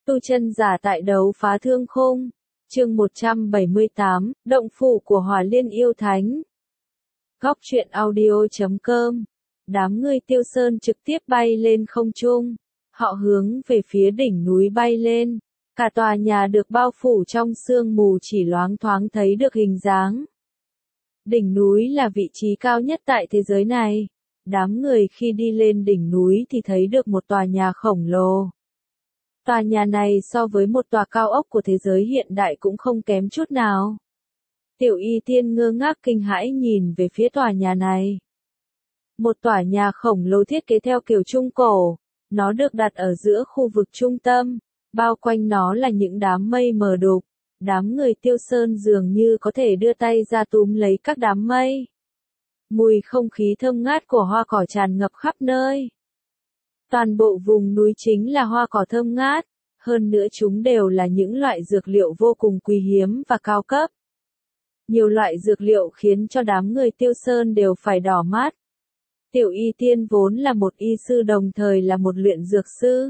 Tu chân giả tại đấu phá thương khung. Chương 178, Động phủ của Hỏa Liên yêu thánh. Góc truyện audio.com. Đám người Tiêu Sơn trực tiếp bay lên không trung. Họ hướng về phía đỉnh núi bay lên. Cả tòa nhà được bao phủ trong sương mù chỉ loáng thoáng thấy được hình dáng. Đỉnh núi là vị trí cao nhất tại thế giới này. Đám người khi đi lên đỉnh núi thì thấy được một tòa nhà khổng lồ. Tòa nhà này so với một tòa cao ốc của thế giới hiện đại cũng không kém chút nào. Tiểu Y Tiên ngơ ngác kinh hãi nhìn về phía tòa nhà này. Một tòa nhà khổng lồ thiết kế theo kiểu Trung Cổ, nó được đặt ở giữa khu vực trung tâm, bao quanh nó là những đám mây mờ đục. Đám người Tiêu Sơn dường như có thể đưa tay ra túm lấy các đám mây. Mùi không khí thơm ngát của hoa cỏ tràn ngập khắp nơi. Toàn bộ vùng núi chính là hoa cỏ thơm ngát, hơn nữa chúng đều là những loại dược liệu vô cùng quý hiếm và cao cấp. Nhiều loại dược liệu khiến cho đám người Tiêu Sơn đều phải đỏ mắt. Tiểu Y Tiên vốn là một y sư đồng thời là một luyện dược sư.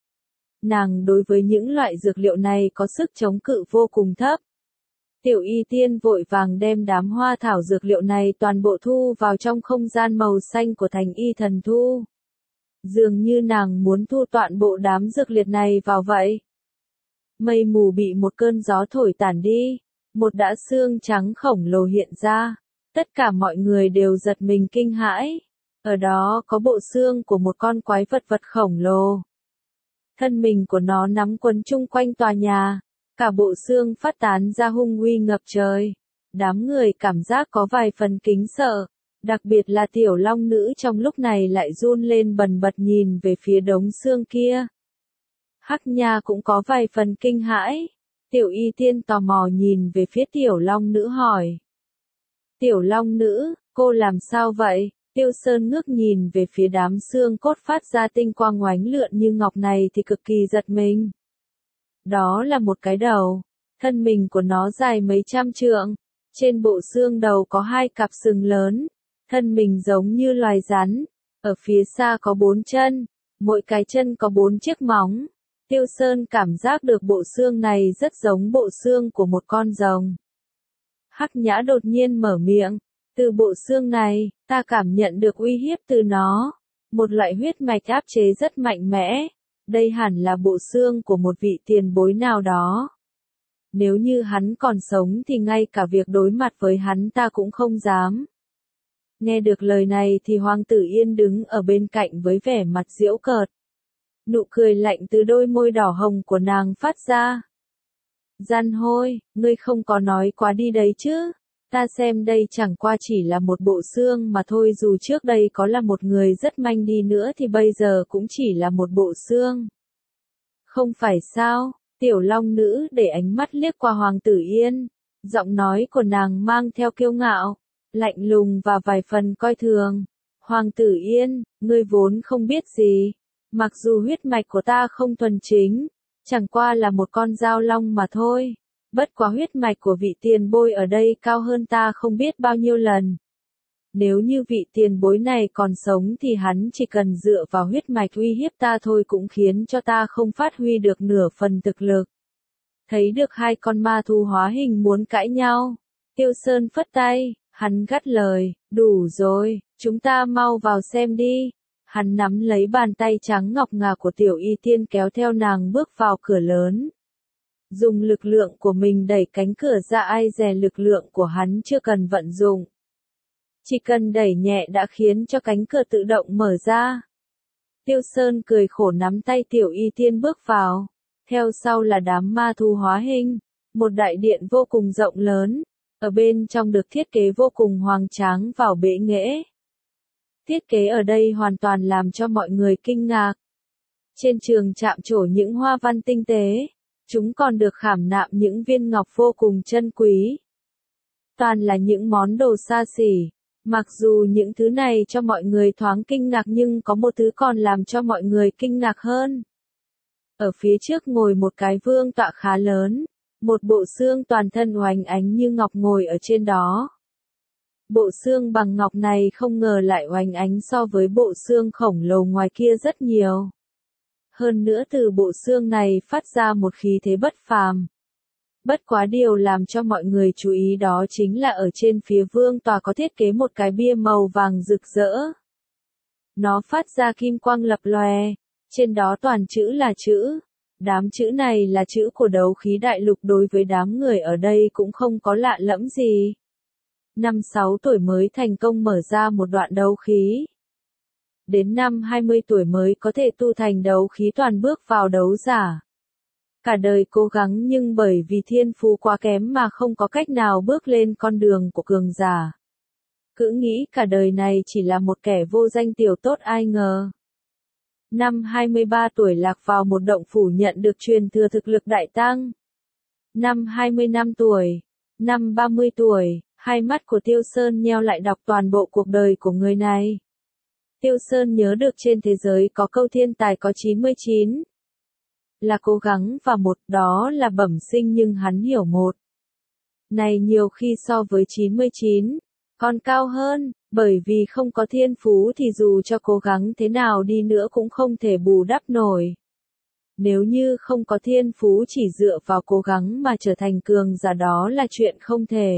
Nàng đối với những loại dược liệu này có sức chống cự vô cùng thấp. Tiểu Y Tiên vội vàng đem đám hoa thảo dược liệu này toàn bộ thu vào trong không gian màu xanh của thành y thần thu. Dường như nàng muốn thu toàn bộ đám dược liệt này vào vậy. Mây mù bị một cơn gió thổi tản đi, một đã xương trắng khổng lồ hiện ra. Tất cả mọi người đều giật mình kinh hãi. Ở đó có bộ xương của một con quái vật khổng lồ. Thân mình của nó nắm quấn chung quanh tòa nhà, cả bộ xương phát tán ra hung uy ngập trời. Đám người cảm giác có vài phần kính sợ, đặc biệt là Tiểu Long Nữ trong lúc này lại run lên bần bật nhìn về phía đống xương kia. Hắc Nha cũng có vài phần kinh hãi. Tiểu Y Tiên tò mò nhìn về phía Tiểu Long Nữ hỏi. Tiểu Long Nữ, cô làm sao vậy? Tiêu Sơn ngước nhìn về phía đám xương cốt phát ra tinh quang oánh lượn như ngọc này thì cực kỳ giật mình. Đó là một cái đầu. Thân mình của nó dài mấy trăm trượng. Trên bộ xương đầu có hai cặp sừng lớn. Thân mình giống như loài rắn. Ở phía xa có 4 chân. Mỗi cái chân có 4 chiếc móng. Tiêu Sơn cảm giác được bộ xương này rất giống bộ xương của một con rồng. Hắc Nhã đột nhiên mở miệng. Từ bộ xương này, ta cảm nhận được uy hiếp từ nó. Một loại huyết mạch áp chế rất mạnh mẽ. Đây hẳn là bộ xương của một vị tiền bối nào đó. Nếu như hắn còn sống thì ngay cả việc đối mặt với hắn ta cũng không dám. Nghe được lời này thì Hoàng Tử Yên đứng ở bên cạnh với vẻ mặt giễu cợt. Nụ cười lạnh từ đôi môi đỏ hồng của nàng phát ra. Gian hôi, ngươi không có nói quá đi đấy chứ. Ta xem đây chẳng qua chỉ là một bộ xương mà thôi, dù trước đây có là một người rất manh đi nữa thì bây giờ cũng chỉ là một bộ xương. Không phải sao? Tiểu Long Nữ để ánh mắt liếc qua Hoàng Tử Yên. Giọng nói của nàng mang theo kiêu ngạo, lạnh lùng và vài phần coi thường. Hoàng Tử Yên, ngươi vốn không biết gì. Mặc dù huyết mạch của ta không thuần chính, chẳng qua là một con dao long mà thôi. Bất quá huyết mạch của vị tiền bối ở đây cao hơn ta không biết bao nhiêu lần. Nếu như vị tiền bối này còn sống thì hắn chỉ cần dựa vào huyết mạch uy hiếp ta thôi cũng khiến cho ta không phát huy được nửa phần thực lực. Thấy được hai con ma thú hóa hình muốn cãi nhau, Tiêu Sơn phất tay, hắn gắt lời, đủ rồi, chúng ta mau vào xem đi. Hắn nắm lấy bàn tay trắng ngọc ngà của Tiểu Y Tiên kéo theo nàng bước vào cửa lớn. Dùng lực lượng của mình đẩy cánh cửa ra, ai dè lực lượng của hắn chưa cần vận dụng. Chỉ cần đẩy nhẹ đã khiến cho cánh cửa tự động mở ra. Tiêu Sơn cười khổ nắm tay Tiểu Y Tiên bước vào. Theo sau là đám ma thú hóa hình. Một đại điện vô cùng rộng lớn. Ở bên trong được thiết kế vô cùng hoành tráng và bệ nghệ. Thiết kế ở đây hoàn toàn làm cho mọi người kinh ngạc. Trên trường chạm trổ những hoa văn tinh tế. Chúng còn được khảm nạm những viên ngọc vô cùng chân quý. Toàn là những món đồ xa xỉ. Mặc dù những thứ này cho mọi người thoáng kinh ngạc nhưng có một thứ còn làm cho mọi người kinh ngạc hơn. Ở phía trước ngồi một cái vương tọa khá lớn. Một bộ xương toàn thân oánh ánh như ngọc ngồi ở trên đó. Bộ xương bằng ngọc này không ngờ lại oánh ánh so với bộ xương khổng lồ ngoài kia rất nhiều. Hơn nữa từ bộ xương này phát ra một khí thế bất phàm. Bất quá điều làm cho mọi người chú ý đó chính là ở trên phía vương tòa có thiết kế một cái bia màu vàng rực rỡ. Nó phát ra kim quang lập lòe, trên đó toàn chữ là chữ. Đám chữ này là chữ của đấu khí đại lục, đối với đám người ở đây cũng không có lạ lẫm gì. 5-6 tuổi mới thành công mở ra một đoạn đấu khí. Đến năm 20 tuổi mới có thể tu thành đấu khí toàn bước vào đấu giả. Cả đời cố gắng nhưng bởi vì thiên phú quá kém mà không có cách nào bước lên con đường của cường giả. Cứ nghĩ cả đời này chỉ là một kẻ vô danh tiểu tốt, ai ngờ. Năm 23 tuổi lạc vào một động phủ nhận được truyền thừa thực lực đại tăng. Năm 25 tuổi, năm 30 tuổi, hai mắt của Tiêu Sơn nheo lại đọc toàn bộ cuộc đời của người này. Tiêu Sơn nhớ được trên thế giới có câu thiên tài có 99. Là cố gắng và một đó là bẩm sinh, nhưng hắn hiểu một. Này nhiều khi so với 99, còn cao hơn, bởi vì không có thiên phú thì dù cho cố gắng thế nào đi nữa cũng không thể bù đắp nổi. Nếu như không có thiên phú chỉ dựa vào cố gắng mà trở thành cường giả đó là chuyện không thể.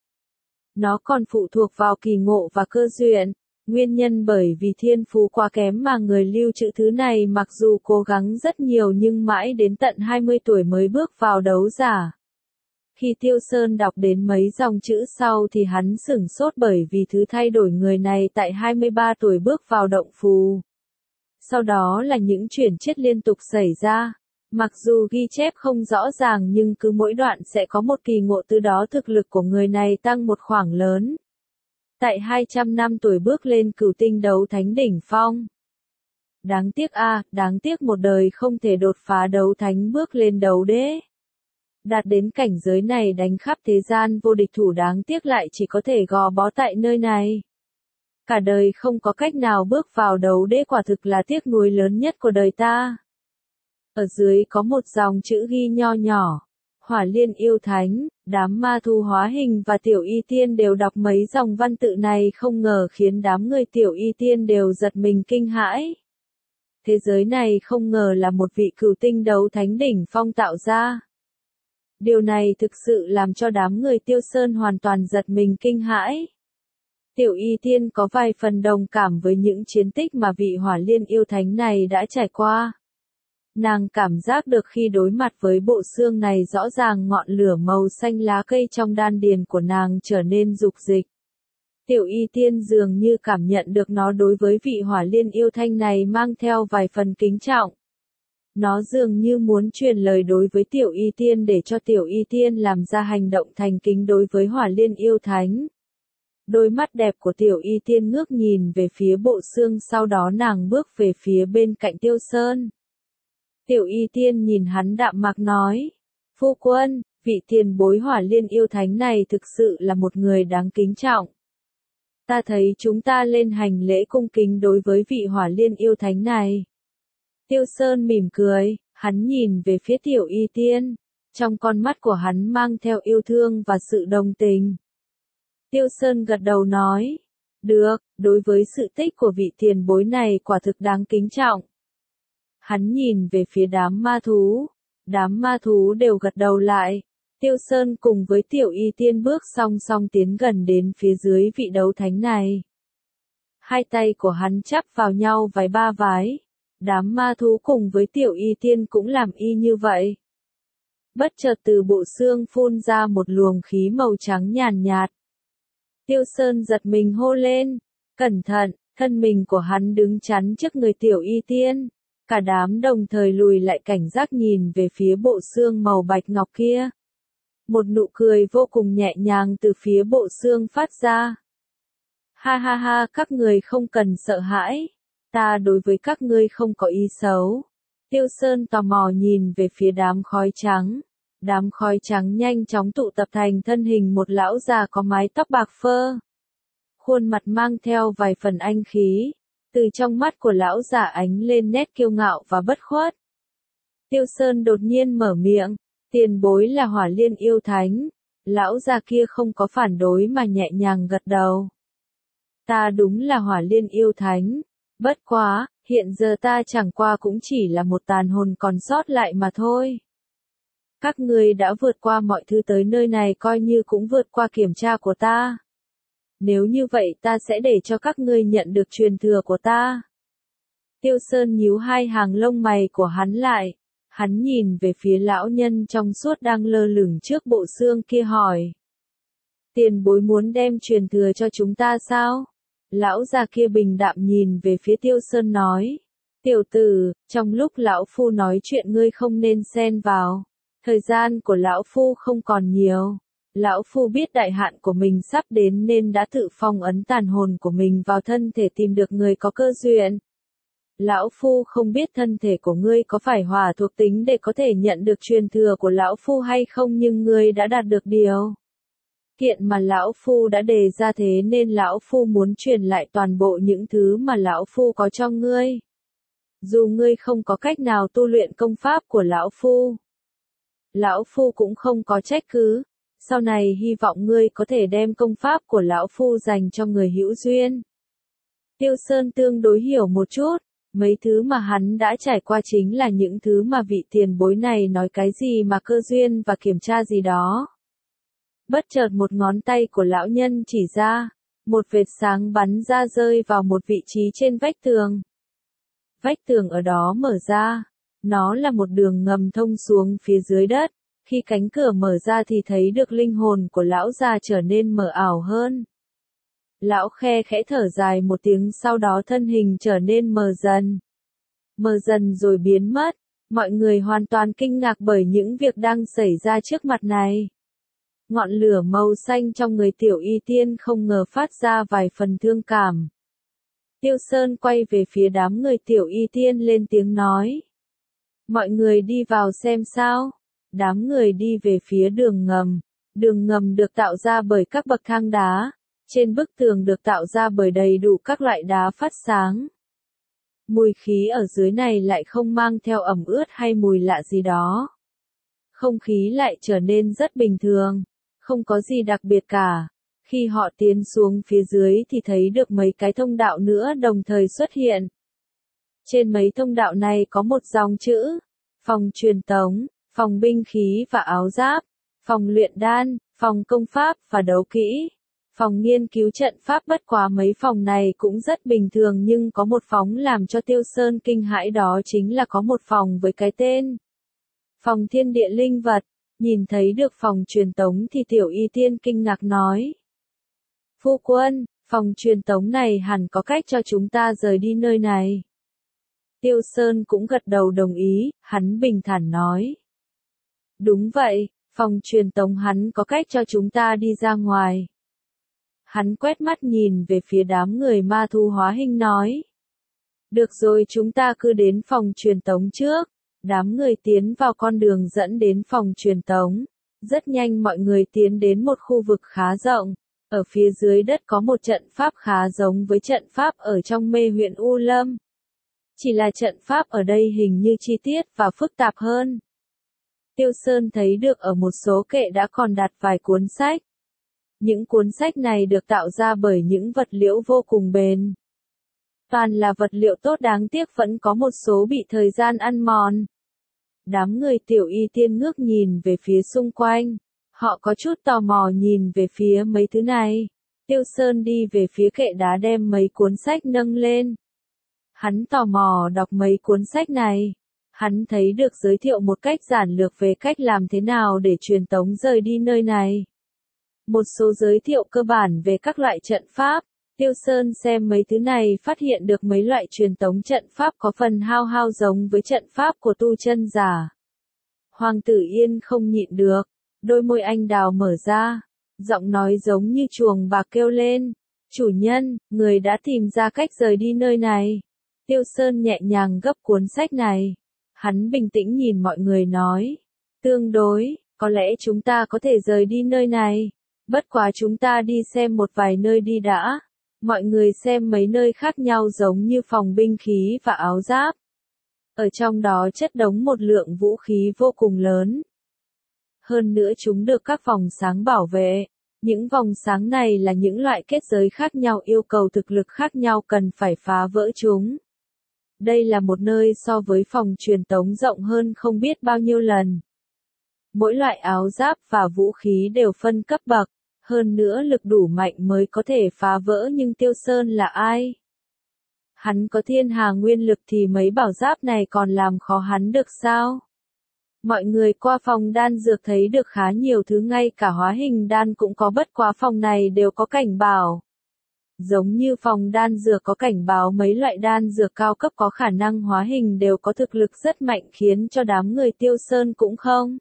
Nó còn phụ thuộc vào kỳ ngộ và cơ duyên. Nguyên nhân bởi vì thiên phú quá kém mà người lưu trữ thứ này mặc dù cố gắng rất nhiều nhưng mãi đến tận 20 tuổi mới bước vào đấu giả. Khi Tiêu Sơn đọc đến mấy dòng chữ sau thì hắn sửng sốt bởi vì thứ thay đổi người này tại 23 tuổi bước vào động phù. Sau đó là những chuyển chết liên tục xảy ra. Mặc dù ghi chép không rõ ràng nhưng cứ mỗi đoạn sẽ có một kỳ ngộ, từ đó thực lực của người này tăng một khoảng lớn. Tại 200 năm tuổi bước lên cửu tinh đấu thánh đỉnh phong. Đáng tiếc đáng tiếc một đời không thể đột phá đấu thánh bước lên đấu đế. Đạt đến cảnh giới này đánh khắp thế gian vô địch thủ, đáng tiếc lại chỉ có thể gò bó tại nơi này. Cả đời không có cách nào bước vào đấu đế, quả thực là tiếc nuối lớn nhất của đời ta. Ở dưới có một dòng chữ ghi nho nhỏ. Hỏa Liên yêu thánh, đám ma thú hóa hình và Tiểu Y Tiên đều đọc mấy dòng văn tự này không ngờ khiến đám người Tiểu Y Tiên đều giật mình kinh hãi. Thế giới này không ngờ là một vị cửu tinh đấu thánh đỉnh phong tạo ra. Điều này thực sự làm cho đám người Tiêu Sơn hoàn toàn giật mình kinh hãi. Tiểu Y Tiên có vài phần đồng cảm với những chiến tích mà vị Hỏa Liên yêu thánh này đã trải qua. Nàng cảm giác được khi đối mặt với bộ xương này rõ ràng ngọn lửa màu xanh lá cây trong đan điền của nàng trở nên dục dịch. Tiểu Y Tiên dường như cảm nhận được nó, đối với vị Hỏa Liên yêu thanh này mang theo vài phần kính trọng. Nó dường như muốn truyền lời đối với Tiểu Y Tiên để cho Tiểu Y Tiên làm ra hành động thành kính đối với Hỏa Liên yêu thánh. Đôi mắt đẹp của Tiểu Y Tiên ngước nhìn về phía bộ xương, sau đó nàng bước về phía bên cạnh Tiêu Sơn. Tiểu Y Tiên nhìn hắn đạm mạc nói, phu quân, vị tiền bối Hỏa Liên yêu thánh này thực sự là một người đáng kính trọng. Ta thấy chúng ta lên hành lễ cung kính đối với vị Hỏa Liên yêu thánh này. Tiêu Sơn mỉm cười, hắn nhìn về phía Tiểu Y Tiên, trong con mắt của hắn mang theo yêu thương và sự đồng tình. Tiêu Sơn gật đầu nói, được, đối với sự tích của vị tiền bối này quả thực đáng kính trọng. Hắn nhìn về phía đám ma thú đều gật đầu lại. Tiêu Sơn cùng với Tiểu Y Tiên bước song song tiến gần đến phía dưới vị đấu thánh này. Hai tay của hắn chắp vào nhau vái ba vái. Đám ma thú cùng với Tiểu Y Tiên cũng làm y như vậy. Bất chợt từ bộ xương phun ra một luồng khí màu trắng nhàn nhạt. Tiêu Sơn giật mình hô lên, cẩn thận, thân mình của hắn đứng chắn trước người Tiểu Y Tiên. Cả đám đồng thời lùi lại cảnh giác nhìn về phía bộ xương màu bạch ngọc kia. Một nụ cười vô cùng nhẹ nhàng từ phía bộ xương phát ra. Ha ha ha, các người không cần sợ hãi. Ta đối với các ngươi không có ý xấu. Tiêu Sơn tò mò nhìn về phía đám khói trắng. Đám khói trắng nhanh chóng tụ tập thành thân hình một lão già có mái tóc bạc phơ. Khuôn mặt mang theo vài phần anh khí. Từ trong mắt của lão già ánh lên nét kiêu ngạo và bất khuất. Tiêu Sơn đột nhiên mở miệng, tiền bối là Hỏa Liên yêu thánh. Lão già kia không có phản đối mà nhẹ nhàng gật đầu. Ta đúng là Hỏa Liên yêu thánh. Bất quá, Hiện giờ ta chẳng qua cũng chỉ là một tàn hồn còn sót lại mà thôi. Các ngươi đã vượt qua mọi thứ tới nơi này coi như cũng vượt qua kiểm tra của ta. Nếu như vậy ta sẽ để cho các ngươi nhận được truyền thừa của ta. Tiêu Sơn nhíu hai hàng lông mày của hắn lại. Hắn nhìn về phía lão nhân trong suốt đang lơ lửng trước bộ xương kia hỏi. Tiền bối muốn đem truyền thừa cho chúng ta sao? Lão già kia bình đạm nhìn về phía Tiêu Sơn nói. Tiểu tử, trong lúc lão phu nói chuyện ngươi không nên xen vào. Thời gian của lão phu không còn nhiều. Lão phu biết đại hạn của mình sắp đến nên đã tự phong ấn tàn hồn của mình vào thân thể tìm được người có cơ duyên. Lão phu không biết thân thể của ngươi có phải hỏa thuộc tính để có thể nhận được truyền thừa của lão phu hay không, nhưng ngươi đã đạt được điều kiện mà lão phu đã đề ra, thế nên lão phu muốn truyền lại toàn bộ những thứ mà lão phu có cho ngươi. Dù ngươi không có cách nào tu luyện công pháp của lão phu cũng không có trách cứ. Sau này hy vọng ngươi có thể đem công pháp của lão phu dành cho người hữu duyên. Tiêu Sơn tương đối hiểu một chút. Mấy thứ mà hắn đã trải qua chính là những thứ mà vị tiền bối này nói cái gì mà cơ duyên và kiểm tra gì đó. Bất chợt một ngón tay của lão nhân chỉ ra, một vệt sáng bắn ra rơi vào một vị trí trên vách tường. Vách tường ở đó mở ra, nó là một đường ngầm thông xuống phía dưới đất. Khi cánh cửa mở ra thì thấy được linh hồn của lão già trở nên mờ ảo hơn. Lão khe khẽ thở dài một tiếng, sau đó thân hình trở nên mờ dần rồi biến mất. Mọi người hoàn toàn kinh ngạc bởi những việc đang xảy ra trước mặt này. Ngọn lửa màu xanh trong người Tiểu Y Tiên không ngờ phát ra vài phần thương cảm. Tiêu Sơn quay về phía đám người Tiểu Y Tiên lên tiếng nói. Mọi người đi vào xem sao. Đám người đi về phía đường ngầm. Đường ngầm được tạo ra bởi các bậc thang đá. Trên bức tường được tạo ra bởi đầy đủ các loại đá phát sáng. Mùi khí ở dưới này lại không mang theo ẩm ướt hay mùi lạ gì đó. Không khí lại trở nên rất bình thường, không có gì đặc biệt cả. Khi họ tiến xuống phía dưới thì thấy được mấy cái thông đạo nữa đồng thời xuất hiện. Trên mấy thông đạo này có một dòng chữ: phòng truyền tống, phòng binh khí và áo giáp, phòng luyện đan, phòng công pháp và đấu kỹ, phòng nghiên cứu trận pháp. Bất quá mấy phòng này cũng rất bình thường, nhưng có một phòng làm cho Tiêu Sơn kinh hãi, đó chính là có một phòng với cái tên phòng thiên địa linh vật. Nhìn thấy được phòng truyền tống thì Tiểu Y Tiên kinh ngạc nói. Phu quân, phòng truyền tống này hẳn có cách cho chúng ta rời đi nơi này. Tiêu Sơn cũng gật đầu đồng ý, hắn bình thản nói. Đúng vậy, phòng truyền tống hắn có cách cho chúng ta đi ra ngoài. Hắn quét mắt nhìn về phía đám người ma thu hóa hình nói. Được rồi, chúng ta cứ đến phòng truyền tống trước. Đám người tiến vào con đường dẫn đến phòng truyền tống. Rất nhanh mọi người tiến đến một khu vực khá rộng. Ở phía dưới đất có một trận pháp khá giống với trận pháp ở trong mê huyện U Lâm. Chỉ là trận pháp ở đây hình như chi tiết và phức tạp hơn. Tiêu Sơn thấy được ở một số kệ đã còn đặt vài cuốn sách. Những cuốn sách này được tạo ra bởi những vật liệu vô cùng bền. Toàn là vật liệu tốt, đáng tiếc vẫn có một số bị thời gian ăn mòn. Đám người Tiểu Y Tiên ngước nhìn về phía xung quanh. Họ có chút tò mò nhìn về phía mấy thứ này. Tiêu Sơn đi về phía kệ đá đem mấy cuốn sách nâng lên. Hắn tò mò đọc mấy cuốn sách này. Hắn thấy được giới thiệu một cách giản lược về cách làm thế nào để truyền tống rời đi nơi này. Một số giới thiệu cơ bản về các loại trận pháp. Tiêu Sơn xem mấy thứ này phát hiện được mấy loại truyền tống trận pháp có phần hao giống với trận pháp của tu chân giả. Hoàng tử Yên không nhịn được, đôi môi anh đào mở ra, giọng nói giống như chuồng bạc kêu lên. Chủ nhân, người đã tìm ra cách rời đi nơi này. Tiêu Sơn nhẹ nhàng gấp cuốn sách này. Hắn bình tĩnh nhìn mọi người nói. Tương đối, có lẽ chúng ta có thể rời đi nơi này. Bất quá chúng ta đi xem một vài nơi đi đã. Mọi người xem mấy nơi khác nhau giống như phòng binh khí và áo giáp. Ở trong đó chất đống một lượng vũ khí vô cùng lớn. Hơn nữa chúng được các vòng sáng bảo vệ. Những vòng sáng này là những loại kết giới khác nhau, yêu cầu thực lực khác nhau cần phải phá vỡ chúng. Đây là một nơi so với phòng truyền tống rộng hơn không biết bao nhiêu lần. Mỗi loại áo giáp và vũ khí đều phân cấp bậc, hơn nữa lực đủ mạnh mới có thể phá vỡ, nhưng Tiêu Sơn là ai? Hắn có thiên hà nguyên lực thì mấy bảo giáp này còn làm khó hắn được sao? Mọi người qua phòng đan dược thấy được khá nhiều thứ, ngay cả hóa hình đan cũng có, bất quá phòng này đều có cảnh báo. Giống như phòng đan dược có cảnh báo mấy loại đan dược cao cấp có khả năng hóa hình đều có thực lực rất mạnh, khiến cho đám người Tiêu Sơn cũng không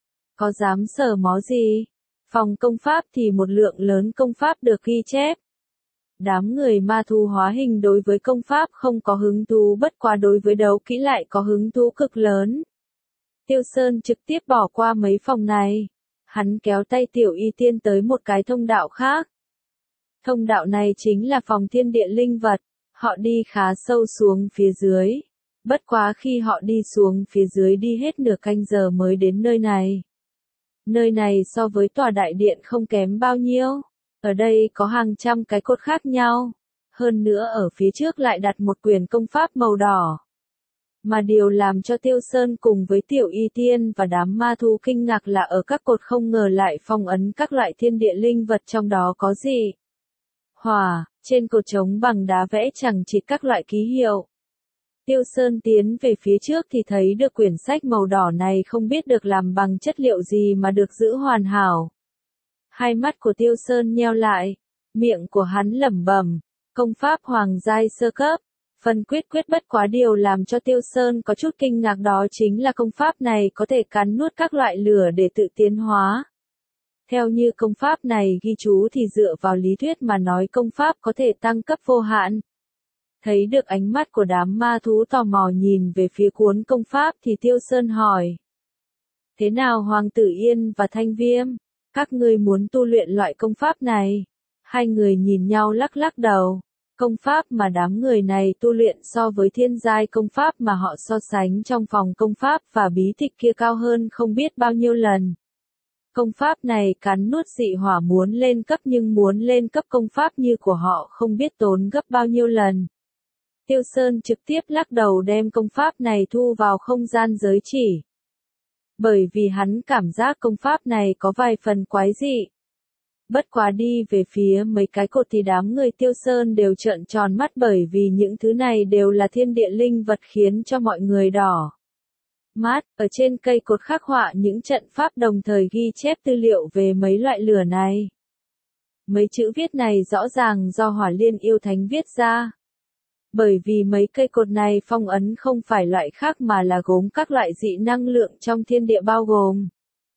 có dám sờ mó gì. Phòng công pháp thì một lượng lớn công pháp được ghi chép. Đám người ma thú hóa hình đối với công pháp không có hứng thú, bất quá đối với đấu kỹ lại có hứng thú cực lớn. Tiêu Sơn trực tiếp bỏ qua mấy phòng này. Hắn kéo tay Tiểu Y Tiên tới một cái thông đạo khác. Thông đạo này chính là phòng thiên địa linh vật. Họ đi khá sâu xuống phía dưới. Bất quá khi họ đi xuống phía dưới đi hết nửa canh giờ mới đến nơi này. Nơi này so với tòa đại điện không kém bao nhiêu. Ở đây có hàng trăm cái cột khác nhau. Hơn nữa ở phía trước lại đặt một quyển công pháp màu đỏ. Mà điều làm cho Tiêu Sơn cùng với Tiểu Y Tiên và đám ma thú kinh ngạc là ở các cột không ngờ lại phong ấn các loại thiên địa linh vật, trong đó có gì? Hỏa, trên cột trống bằng đá vẽ chằng chịt các loại ký hiệu. Tiêu Sơn tiến về phía trước thì thấy được quyển sách màu đỏ này, không biết được làm bằng chất liệu gì mà được giữ hoàn hảo. Hai mắt của Tiêu Sơn nheo lại, miệng của hắn lẩm bẩm, công pháp hoàng giai sơ cấp, phân quyết, bất quá điều làm cho Tiêu Sơn có chút kinh ngạc đó chính là công pháp này có thể cắn nuốt các loại lửa để tự tiến hóa. Theo như công pháp này ghi chú thì dựa vào lý thuyết mà nói công pháp có thể tăng cấp vô hạn. Thấy được ánh mắt của đám ma thú tò mò nhìn về phía cuốn công pháp thì Tiêu Sơn hỏi. Thế nào Hoàng Tử Yên và Thanh Viêm? Các ngươi muốn tu luyện loại công pháp này? Hai người nhìn nhau lắc lắc đầu. Công pháp mà đám người này tu luyện so với thiên giai công pháp mà họ so sánh trong phòng công pháp và bí tịch kia cao hơn không biết bao nhiêu lần. Công pháp này cắn nuốt dị hỏa muốn lên cấp, nhưng muốn lên cấp công pháp như của họ không biết tốn gấp bao nhiêu lần. Tiêu Sơn trực tiếp lắc đầu đem công pháp này thu vào không gian giới chỉ. Bởi vì hắn cảm giác công pháp này có vài phần quái dị. Bất quá đi về phía mấy cái cột thì đám người Tiêu Sơn đều trợn tròn mắt, bởi vì những thứ này đều là thiên địa linh vật khiến cho mọi người đỏ mắt. Ở trên cây cột khắc họa những trận pháp, đồng thời ghi chép tư liệu về mấy loại lửa này. Mấy chữ viết này rõ ràng do Hỏa Liên Yêu Thánh viết ra. Bởi vì mấy cây cột này phong ấn không phải loại khác mà là gốm các loại dị năng lượng trong thiên địa, bao gồm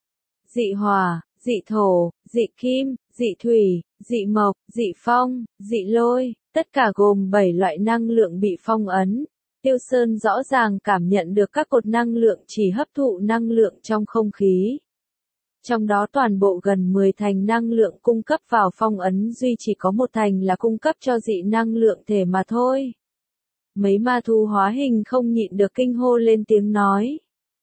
dị hỏa, dị thổ, dị kim, dị thủy, dị mộc, dị phong, dị lôi, tất cả gồm 7 loại năng lượng bị phong ấn. Tiêu Sơn rõ ràng cảm nhận được các cột năng lượng chỉ hấp thụ năng lượng trong không khí. Trong đó toàn bộ gần 10 thành năng lượng cung cấp vào phong ấn, duy chỉ có một thành là cung cấp cho dị năng lượng thể mà thôi. Mấy ma thú hóa hình không nhịn được kinh hô lên tiếng nói.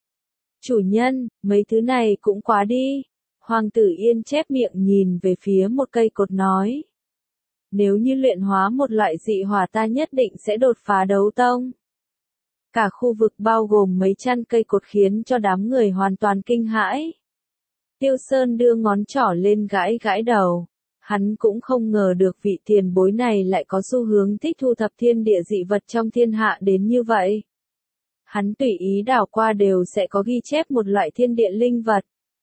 Chủ nhân, mấy thứ này cũng quá đi. Hoàng Tử Yên chép miệng nhìn về phía một cây cột nói. Nếu như luyện hóa một loại dị hỏa ta nhất định sẽ đột phá đấu tông. Cả khu vực bao gồm mấy trăm cây cột khiến cho đám người hoàn toàn kinh hãi. Tiêu Sơn đưa ngón trỏ lên gãi gãi đầu. Hắn cũng không ngờ được vị tiền bối này lại có xu hướng thích thu thập thiên địa dị vật trong thiên hạ đến như vậy. Hắn tùy ý đảo qua đều sẽ có ghi chép một loại thiên địa linh vật.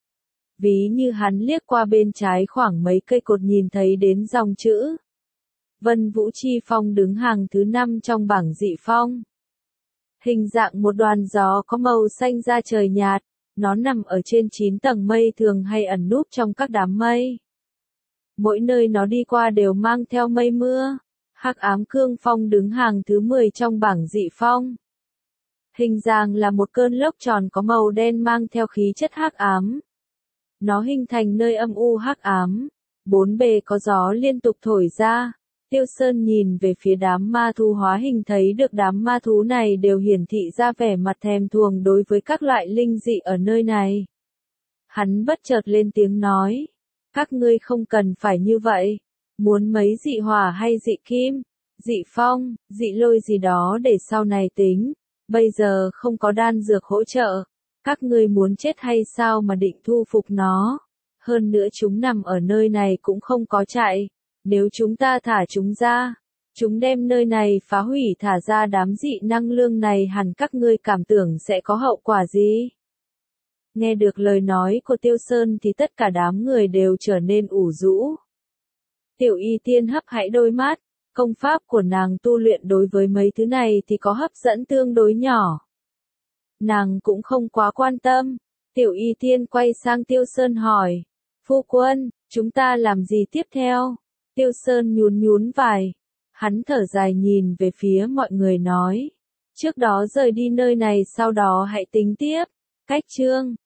Ví như hắn liếc qua bên trái khoảng mấy cây cột nhìn thấy đến dòng chữ. Vân Vũ Chi Phong đứng hàng thứ 5 trong bảng dị phong. Hình dạng một đoàn gió có màu xanh da trời nhạt, nó nằm ở trên 9 tầng mây, thường hay ẩn núp trong các đám mây. Mỗi nơi nó đi qua đều mang theo mây mưa. Hắc ám cương phong đứng hàng thứ 10 trong bảng dị phong. Hình dạng là một cơn lốc tròn có màu đen mang theo khí chất hắc ám. Nó hình thành nơi âm u hắc ám. Bốn bề có gió liên tục thổi ra. Tiêu Sơn nhìn về phía đám ma thú hóa hình, thấy được đám ma thú này đều hiển thị ra vẻ mặt thèm thuồng đối với các loại linh dị ở nơi này. Hắn bất chợt lên tiếng nói. Các ngươi không cần phải như vậy. Muốn mấy dị hỏa hay dị kim, dị phong, dị lôi gì đó để sau này tính, bây giờ không có đan dược hỗ trợ, các ngươi muốn chết hay sao mà định thu phục nó, hơn nữa chúng nằm ở nơi này cũng không có chạy, nếu chúng ta thả chúng ra, chúng đem nơi này phá hủy thả ra đám dị năng lương này hẳn các ngươi cảm tưởng sẽ có hậu quả gì? Nghe được lời nói của Tiêu Sơn thì tất cả đám người đều trở nên ủ rũ. Tiểu Y Tiên hấp hãy đôi mắt, công pháp của nàng tu luyện đối với mấy thứ này thì có hấp dẫn tương đối nhỏ. Nàng cũng không quá quan tâm. Tiểu Y Tiên quay sang Tiêu Sơn hỏi, phu quân, chúng ta làm gì tiếp theo? Tiêu Sơn nhún nhún vai. Hắn thở dài nhìn về phía mọi người nói, trước đó rời đi nơi này sau đó hãy tính tiếp. Cách chương